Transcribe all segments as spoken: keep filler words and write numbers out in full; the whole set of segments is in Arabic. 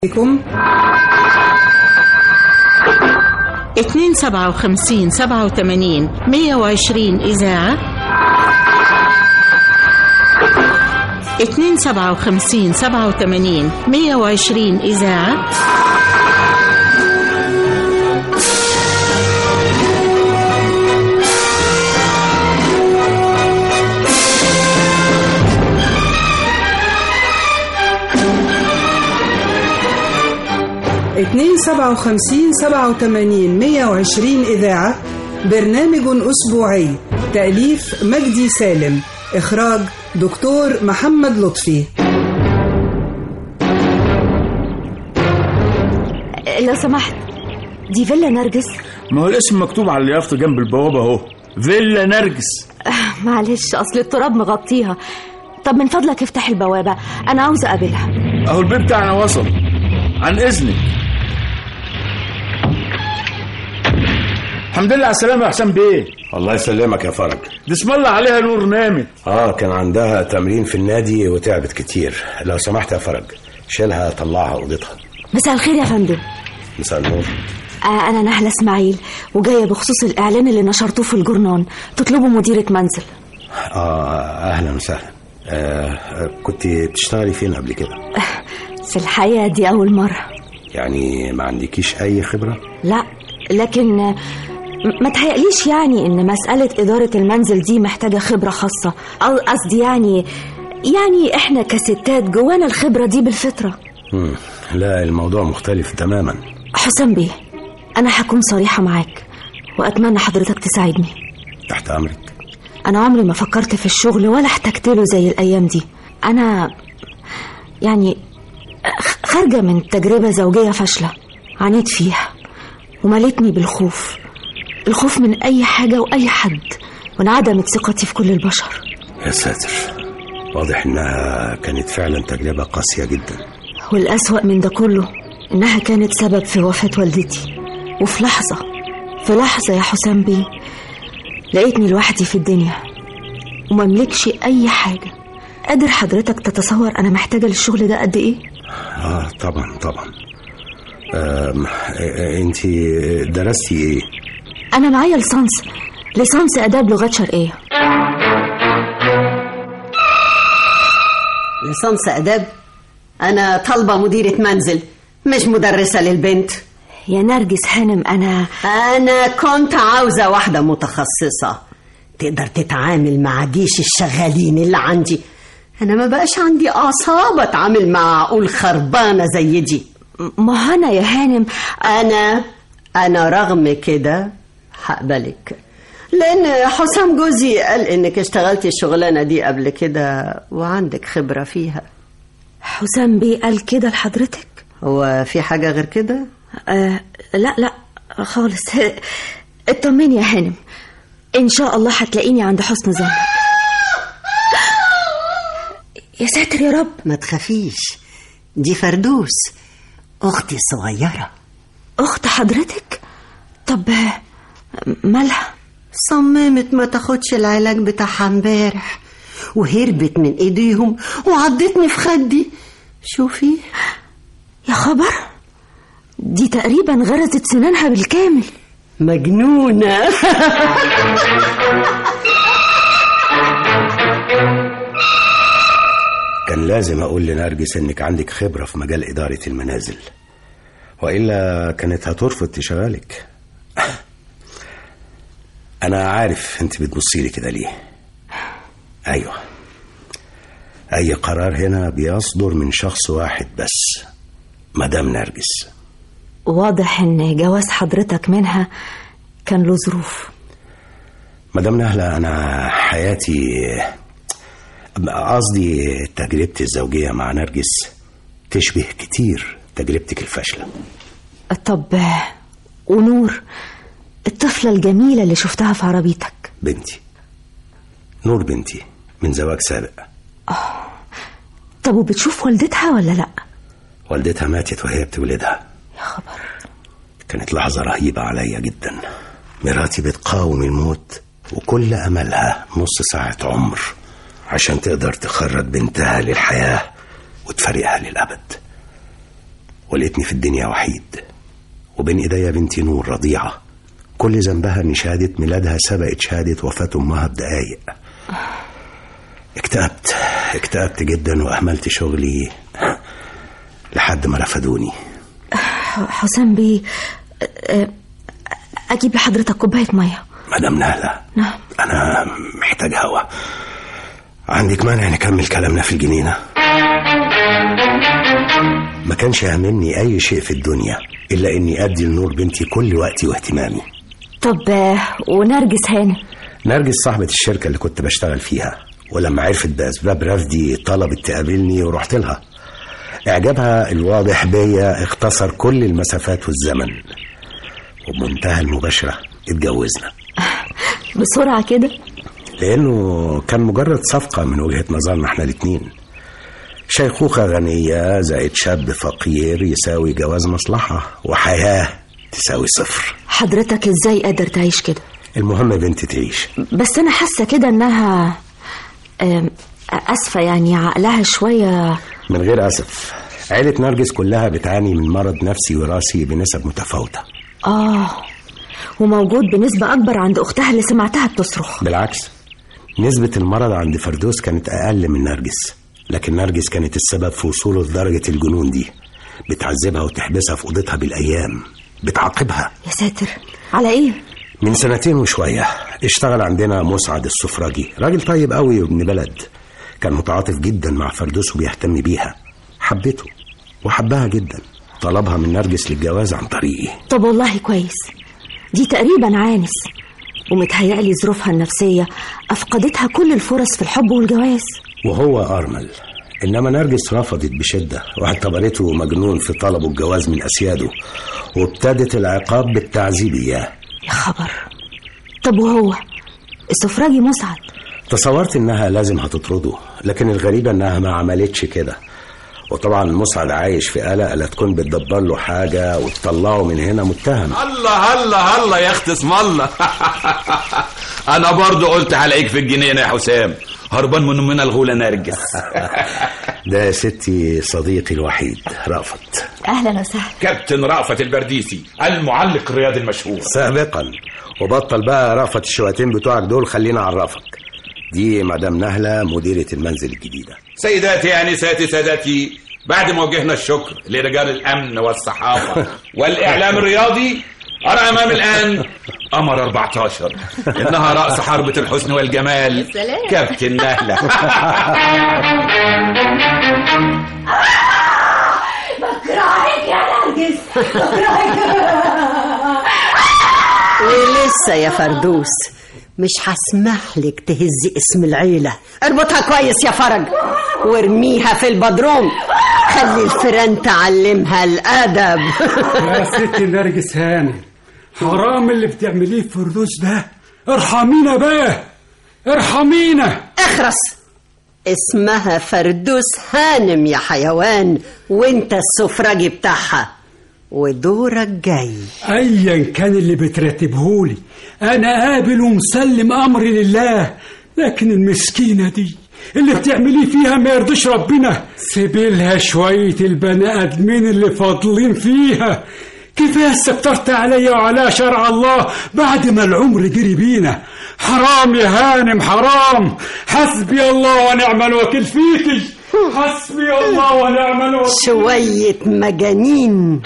بكم اتنين سبعة وخمسين سبعة وتمانين مية وعشرين إذاعة اتنين سبعة وخمسين سبعة وتمانين مية وعشرين إذاعة اتنين سبعة وخمسين سبعة وتمانين مية وعشرين إذاعة. برنامج أسبوعي، تأليف مجدي سالم، إخراج دكتور محمد لطفي. لو سمحت، دي فيلا نرجس؟ ما هو الاسم مكتوب على اليافطة جنب البوابة اهو، فيلا نرجس. آه معلش، أصل التراب مغطيها. طب من فضلك افتح البوابة، أنا عاوزة أقابلها. أهو البيت بتاعنا وصل، عن إذنك. الحمد لله على السلامة يا حسام بيه. الله يسلمك يا فرج. دي اسم الله عليها نور نامت. اه كان عندها تمرين في النادي وتعبت كتير. لو سمحت يا فرج شيلها طلعها اوضتها. مساء الخير يا فندم. مساء النور. آه أنا نهلة إسماعيل، وجاية بخصوص الإعلان اللي نشرتوه في الجورنال، تطلبوا مديرة منزل. اه أهلا وسهلا. آه كنت بتشتغلي فين قبل كده؟ آه في الحقيقة دي أول مرة. يعني ما عندكيش أي خبرة؟ لا، لكن ما تهيأليش يعني إن مسألة إدارة المنزل دي محتاجة خبرة خاصة. قصدي يعني يعني إحنا كستات جوانا الخبرة دي بالفطرة. مم. لا، الموضوع مختلف تماما. حسام بيه، أنا هكون صريحة معاك وأتمنى حضرتك تساعدني. تحت أمرك. أنا عمري ما فكرت في الشغل ولا احتجت له زي الأيام دي. أنا يعني خارجة من تجربة زوجية فاشلة عانيت فيها وملتني بالخوف، الخوف من أي حاجة وأي حد، وانعدمت ثقتي في كل البشر. يا ساتر، واضح إنها كانت فعلا تجربة قاسية جدا. والأسوأ من ده كله إنها كانت سبب في وفاة والدتي. وفي لحظة في لحظة يا حسام بيه لقيتني لوحدي في الدنيا ومملكش أي حاجة. قادر حضرتك تتصور أنا محتاجة للشغل ده قد إيه؟ آه طبعا طبعا. أنتي درستي إيه؟ أنا معايا ليسانس ليسانس آداب لغات شرقية. ليسانس آداب؟ أنا طالبة مديرة منزل مش مدرسة للبنت. يا نرجس هانم، أنا أنا كنت عاوزة واحدة متخصصة تقدر تتعامل مع جيش الشغالين اللي عندي. أنا ما بقاش عندي أعصاب أتعامل مع عقول خربانة زي دي. ما أنا يا هانم أنا أنا رغم كده هقبلك، لأن حسام جوزي قال إنك اشتغلتي الشغلانة دي قبل كده وعندك خبرة فيها. حسام بيه قال كده لحضرتك؟ هو في حاجة غير كده؟ آه لا لا خالص. اطمني يا هانم، إن شاء الله هتلاقيني عند حسن ظنك. يا ساتر يا رب. ما تخافيش، دي فردوس أختي الصغيرة. أخت حضرتك؟ طب مالها؟ صممت ما تاخدش العلاج بتاعها امبارح وهربت من ايديهم وعضتني في خدي. شوفي يا خبر، دي تقريبا غرزت سنانها بالكامل. مجنونة. كان لازم أقول لنرجس إنك عندك خبرة في مجال إدارة المنازل، وإلا كانت هترفض تشغلك. أنا عارف أنت بتبصيلي كده ليه. أيوة، أي قرار هنا بيصدر من شخص واحد بس، مدام نرجس. واضح إن جواز حضرتك منها كان له ظروف. مدام نهلة، أنا حياتي، قصدي تجربتي الزوجية مع نرجس تشبه كتير تجربتك الفاشلة. طب ونور الطفلة الجميلة اللي شفتها في عربيتك؟ بنتي نور، بنتي من زواج سابق. آه. طب وبتشوف والدتها ولا لأ؟ والدتها ماتت وهي بتولدها. يا خبر، كانت لحظة رهيبة عليا جدا. مراتي بتقاوم الموت وكل أملها نص ساعة عمر عشان تقدر تخرج بنتها للحياة وتفرقها للأبد. ولقيتني في الدنيا وحيد، وبين ايديا بنتي نور رضيعة كل ذنبها ان شهادة ميلادها سبقت شهادة وفاة امها بدقايق. اكتئبت اكتئبت جدا واهملت شغلي لحد ما رفضوني. حسام بيه، اجيب لحضرتك كوبايه ميه؟ مدام نهلة، نعم انا محتاج هوا. عندك مانع نكمل كلامنا في الجنينة؟ ما كانش يهمني اي شيء في الدنيا الا اني ادي لنور بنتي كل وقتي واهتمامي. طب ونرجس هانم؟ نرجس صاحبة الشركة اللي كنت بشتغل فيها، ولما عرفت بأسباب رفضي طلبت تقابلني ورحت لها. إعجابها الواضح بيا اختصر كل المسافات والزمن، وبمنتهى المباشرة اتجوزنا. بسرعة كده؟ لأنه كان مجرد صفقة من وجهة نظرنا احنا الاتنين. شيخوخة غنية زائد شاب فقير يساوي جواز مصلحة، وحياة تساوي صفر. حضرتك ازاي قادر تعيش كده؟ المهم بنتي تعيش. بس أنا حاسة كده إنها أسفة، يعني عقلها شوية. من غير أسف، عائلة نرجس كلها بتعاني من مرض نفسي وراثي بنسب متفاوتة. آه، وموجود بنسبة أكبر عند أختها اللي سمعتها بتصرخ. بالعكس، نسبة المرض عند فردوس كانت أقل من نرجس، لكن نرجس كانت السبب في وصوله لدرجة الجنون دي. بتعذبها وتحبسها في أوضتها بالأيام، بتعاقبها. يا ساتر، على إيه؟ من سنتين وشوية اشتغل عندنا مسعد السفراجي، راجل طيب قوي وابن بلد، كان متعاطف جدا مع فردوس وبيهتم بيها. حبته وحبها جدا، طلبها من نرجس للجواز عن طريقي. طب والله كويس، دي تقريبا عانس، ومتهيألي ظروفها النفسية أفقدتها كل الفرص في الحب والجواز. وهو أرمل، إنما نرجس رفضت بشدة واعتبرته مجنون في طلبه الجواز من أسياده، وابتدت العقاب بالتعذيب إياه. يا خبر. طب وهو السفراجي مسعد؟ تصورت إنها لازم هتطرده، لكن الغريبة إنها ما عملتش كده. وطبعا مسعد عايش في قلق لا تكون بتدبر له حاجة وتطلعه من هنا متهم. الله الله الله يا اخت اسم الله. انا برضو قلت هلاقيك في الجنينة يا حسام، هربان من من الغولة نرجس. ده يا ستي صديقي الوحيد رأفت. أهلا وسهلا. كابتن رأفت البرديسي، المعلق الرياضي المشهور سابقا. وبطل بقى رأفت الشواتين بتوعك دول، خلينا أعرفك. دي مدام نهلة مديرة المنزل الجديدة. سيداتي أنساتي سادتي، بعد ما وجهنا الشكر لرجال الأمن والصحافة والإعلام الرياضي، أرى أمام الآن قمر أربعة عشر، إنها رأس حربة الحسن والجمال، كابتن نهلة. بكرهك يا نرجس، بكرهك. ولسه يا فردوس مش هسمح لك تهزي اسم العيلة. اربطها كويس يا فرج وارميها في البدروم، خلي الفيران تعلمها الأدب. يا ستي نرجس هانم، حرام اللي بتعمليه في فردوس ده، ارحمينا بقى، ارحمينا. اخرس، اسمها فردوس هانم يا حيوان، وانت السفراجي بتاعها، ودورك جاي. ايا كان اللي بترتبهولي انا قابل ومسلم امري لله، لكن المسكينة دي اللي بتعمليه فيها ما يرضيش ربنا. سيبيلها شوية البني ادمين اللي فاضلين فيها، كفاية استكترت عليا وعلى شرع الله بعد ما العمر جري بينا. حرام يا هانم حرام، حسبي الله ونعم الوكيل فيكي، حسبي الله ونعم الوكيل. شوية مجانين.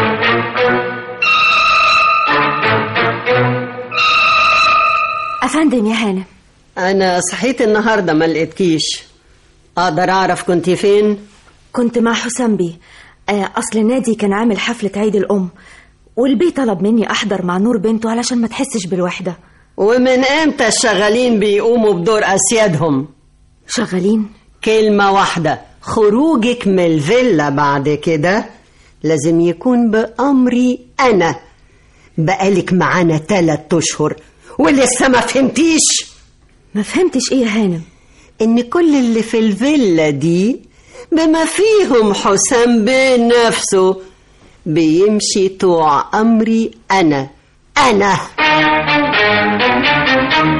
أفندم يا هانم، أنا صحيت النهاردة ما لقيتكيش، أقدر أعرف كنت فين؟ كنت مع حسام بيه، أصل النادي كان عامل حفلة عيد الأم، والبيه طلب مني أحضر مع نور بنته علشان ما تحسش بالوحدة. ومن امتى الشغالين بيقوموا بدور أسيادهم؟ شغالين؟ كلمة واحدة، خروجك من الفيلا بعد كده لازم يكون بأمري أنا. بقالك معانا تلات أشهر ولسه ما فهمتيش. ما فهمتش إيه يا هانم؟ إن كل اللي في الفيلا دي بما فيهم حسام بين نفسه بيمشي طوع أمري أنا. أنا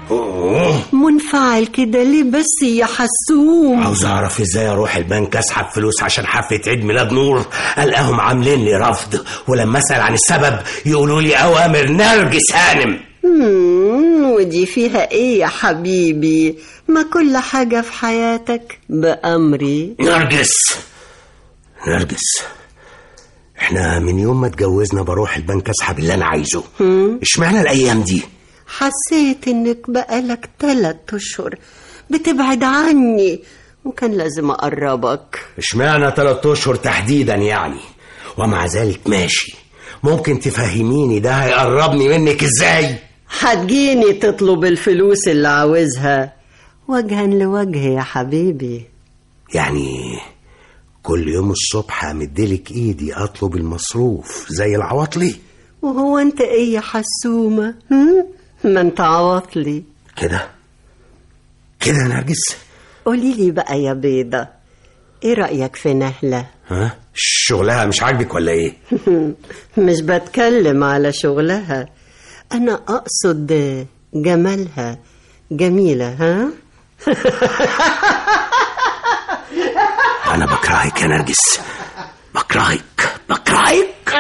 أوه. منفعل كده ليه بس يا حسوم؟ عاوز اعرف ازاي اروح البنك اسحب فلوس عشان حفلة عيد ميلاد نور، الاقيهم عاملين لي رفض، ولما اسال عن السبب يقولوا لي اوامر نرجس هانم. مم، ودي فيها ايه يا حبيبي؟ ما كل حاجة في حياتك بأمري. نرجس نرجس احنا من يوم ما اتجوزنا بروح البنك اسحب اللي انا عايزه، اشمعنى الايام دي؟ حسيت انك بقالك تلات اشهر بتبعد عني وكان لازم اقربك. اشمعنى تلات اشهر تحديدا يعني؟ ومع ذلك ماشي، ممكن تفهميني ده هيقربني منك ازاي؟ هتجيني تطلب الفلوس اللي عاوزها وجها لوجه يا حبيبي. يعني كل يوم الصبح امدلك ايدي اطلب المصروف زي العواطلي؟ وهو انت ايه يا حسومة؟ هم؟ ما انت عواطلي كده كده يا نرجس. قولي لي بقى يا بيضة، ايه رأيك في نهلة؟ ها شغلها مش عاجبك ولا ايه؟ مش بتكلم على شغلها، انا اقصد جمالها. جميلة ها؟ انا بكرهك يا نرجس، بكرهك بكرهك.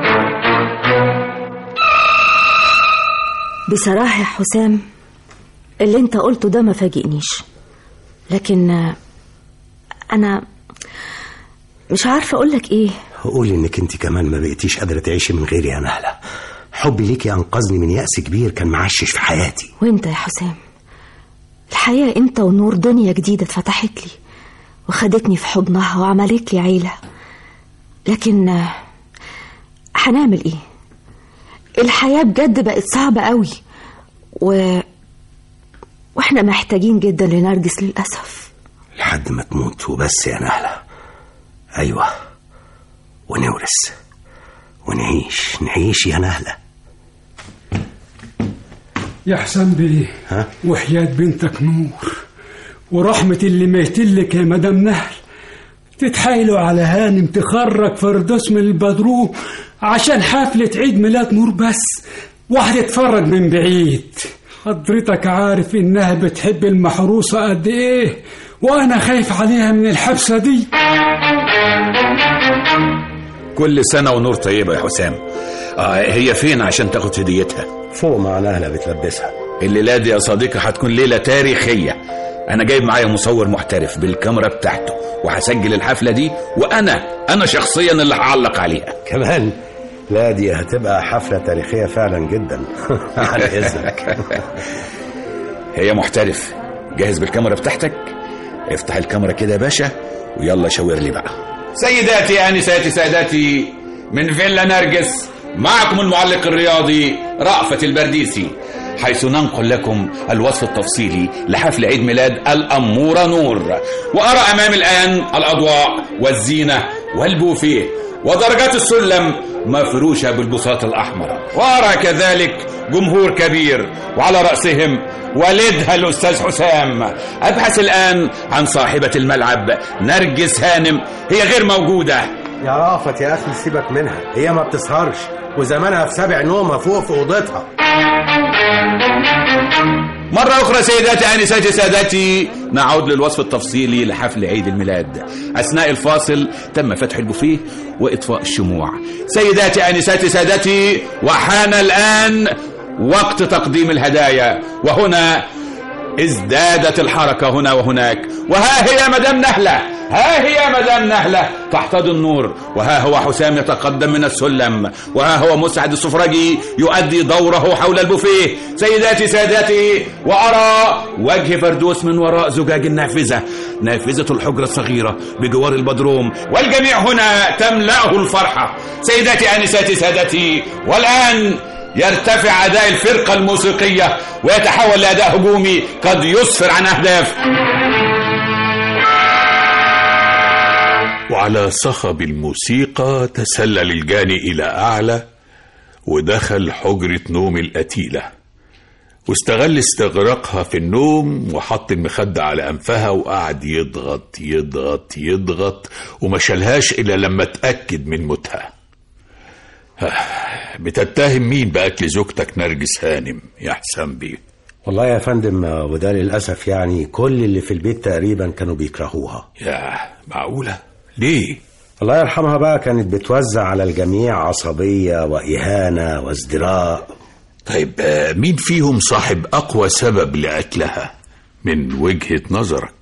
بصراحة يا حسام اللي انت قلته ده ما فاجئنيش، لكن انا مش عارفة اقولك ايه. قولي انك انت كمان ما بقيتيش قادرة تعيشي من غيري يا نهلة. حبي ليكي انقذني من يأس كبير كان معشش في حياتي. وانت يا حسام الحقيقة انت ونور دنيا جديدة اتفتحت لي وخدتني في حضنها وعملت لي عيلة، لكن هنعمل ايه؟ الحياة بجد بقت صعبة قوي و... واحنا محتاجين جدا لنرجس للأسف. لحد ما تموت وبس يا نهلة. ايوه ونورث ونعيش نعيش يا نهلة. يا حسام بيه، ها؟ وحياة بنتك نور ورحمة اللي ميتلك يا مدام نهل، تتحايلوا على هانم تخرج فردوس من البدروم عشان حفلة عيد ميلاد نور بس، واحد يتفرج من بعيد. حضرتك عارف انها بتحب المحروسة قد ايه، وانا خايف عليها من الحبسة دي. كل سنة ونور طيبة يا حسام. آه هي فين عشان تاخد هديتها؟ فوق مع نهلة بتلبسها. الليلة دي يا صديقي هتكون ليلة تاريخية. أنا جايب معايا مصور محترف بالكاميرا بتاعته وهسجل الحفلة دي، وأنا أنا شخصيا اللي هعلق عليها كمان. لا دي هتبقى حفلة تاريخية فعلا جدا. على إذنك. هي محترف. جاهز بالكاميرا بتاعتك؟ افتح الكاميرا كده يا باشا ويلا شاور لي بقى. سيداتي آنساتي ساداتي، من فيلا نرجس معكم المعلق الرياضي رأفت البرديسي، حيث ننقل لكم الوصف التفصيلي لحفل عيد ميلاد الأمورة نور. وأرى أمامي الآن الأضواء والزينة والبوفيه ودرجات السلم مفروشة بالبساط الأحمر، وأرى كذلك جمهور كبير وعلى رأسهم والدها الأستاذ حسام. أبحث الآن عن صاحبة الملعب نرجس هانم، هي غير موجودة. يا رافت يا أخي سيبك منها، هي ما بتسهرش وزمانها في سبع نومة فوق في أوضتها. مرة أخرى سيداتي آنساتي ساداتي، نعود للوصف التفصيلي لحفل عيد الميلاد. أثناء الفاصل تم فتح البوفيه وإطفاء الشموع. سيداتي آنساتي ساداتي، وحان الآن وقت تقديم الهدايا، وهنا ازدادت الحركة هنا وهناك. وها هي مدام نهلة، ها هي مدام نهلة تحتضن النور، وها هو حسام يتقدم من السلم، وها هو مسعد السفرجي يؤدي دوره حول البوفيه. سيداتي ساداتي، وأرى وجه فردوس من وراء زجاج النافذة، نافذة الحجرة الصغيرة بجوار البدروم، والجميع هنا تملأه الفرحة. سيداتي آنساتي سادتي، والآن يرتفع أداء الفرقة الموسيقية ويتحول لأداء هجومي قد يسفر عن أهداف. وعلى صخب الموسيقى تسلل الجاني إلى أعلى ودخل حجرة نوم القتيلة، واستغل استغراقها في النوم وحط المخدة على أنفها وقعد يضغط يضغط يضغط وما شالهاش إلا لما اتأكد من موتها. بتتهم مين بأكل زوجتك نرجس هانم يا حسام بيه؟ والله يا فندم، وده للأسف يعني كل اللي في البيت تقريبا كانوا بيكرهوها. يا معقولة؟ ليه؟ الله يرحمها بقى كانت بتوزع على الجميع عصبية وإهانة وازدراء. طيب مين فيهم صاحب أقوى سبب لقتلها من وجهة نظرك؟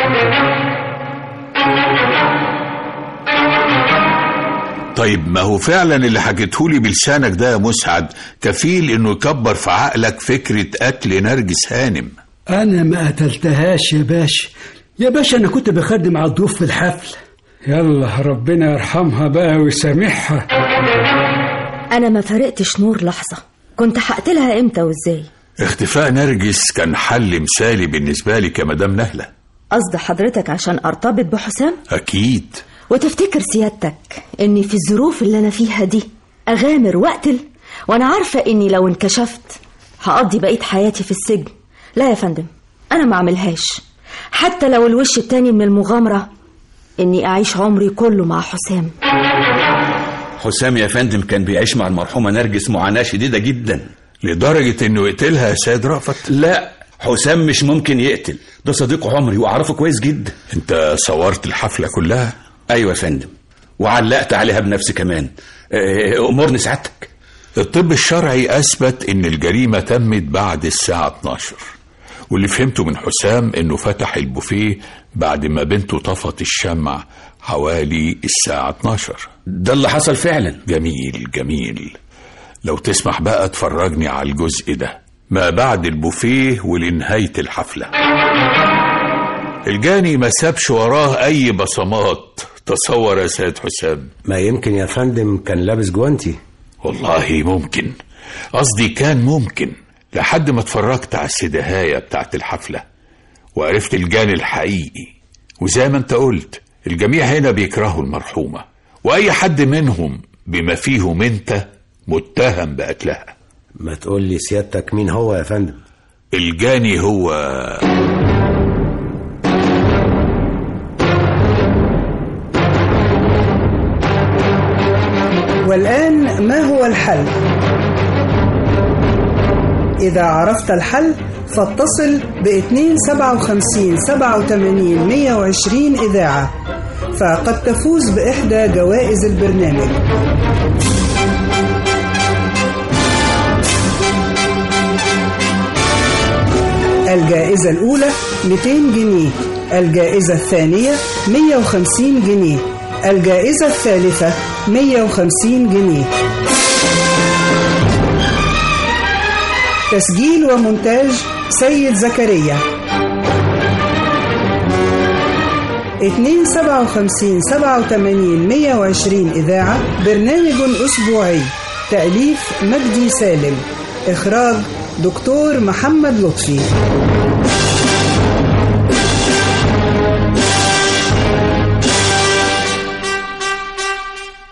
طيب ما هو فعلا اللي حكيتهولي بلسانك ده يا مسعد كفيل انه يكبر في عقلك فكرة قتل نرجس هانم. انا ما قتلتهاش يا باشا. يا باشا انا كنت بخدم على الضيوف في الحفل. يلا ربنا يرحمها بقى ويسامحها. انا ما فرقتش نور لحظة. كنت هقتلها امتى وازاي؟ اختفاء نرجس كان حل مثالي بالنسبة لي كمدام نهلة. قصد حضرتك عشان ارتبط بحسام؟ اكيد. وتفتكر سيادتك اني في الظروف اللي انا فيها دي اغامر واقتل وانا عارفة اني لو انكشفت هقضي بقية حياتي في السجن؟ لا يا فندم، انا ما اعملهاش. حتى لو الوش التاني من المغامرة اني اعيش عمري كله مع حسام. حسام يا فندم كان بيعيش مع المرحومة نرجس معاناة شديدة جدا لدرجة انه يقتلها يا سيد رأفت؟ لا، حسام مش ممكن يقتل، ده صديق عمري واعرفه كويس جدا. انت صورت الحفلة كلها؟ ايوه يا فندم، وعلقت عليها بنفسي كمان. امرني سعادتك. الطب الشرعي اثبت ان الجريمة تمت بعد الساعة اتناشر، واللي فهمته من حسام انه فتح البوفيه بعد ما بنته طفت الشمع حوالي الساعة اتناشر. ده اللي حصل فعلا. جميل جميل. لو تسمح بقى تفرجني على الجزء ده ما بعد البوفيه ولنهاية الحفلة. الجاني ما سابش وراه اي بصمات. تصور يا سيد حسام. ما يمكن يا فندم كان لابس جوانتي. والله ممكن، قصدي كان ممكن، لحد ما اتفرجت على السدهاية بتاعت الحفلة وعرفت الجاني الحقيقي. وزي ما انت قلت الجميع هنا بيكرهوا المرحومة، واي حد منهم بما فيهم انت متهم بقتلها. ما تقول لي سيادتك مين هو يا فندم؟ الجاني هو والآن ما هو الحل؟ إذا عرفت الحل فاتصل باثنين سبعة وخمسين سبعة وثمانين مية وعشرين إذاعة، فقد تفوز بإحدى جوائز البرنامج. الجائزة الأولى مئتين جنيه، الجائزة الثانية مئة وخمسين جنيه، الجائزة الثالثة مئة وخمسين جنيه. تسجيل ومونتاج سيد زكريا. اثنين سبعة وخمسين سبعة وثمانين مئة وعشرين إذاعة، برنامج أسبوعي، تأليف مجدي سالم، إخراج دكتور محمد لطفي.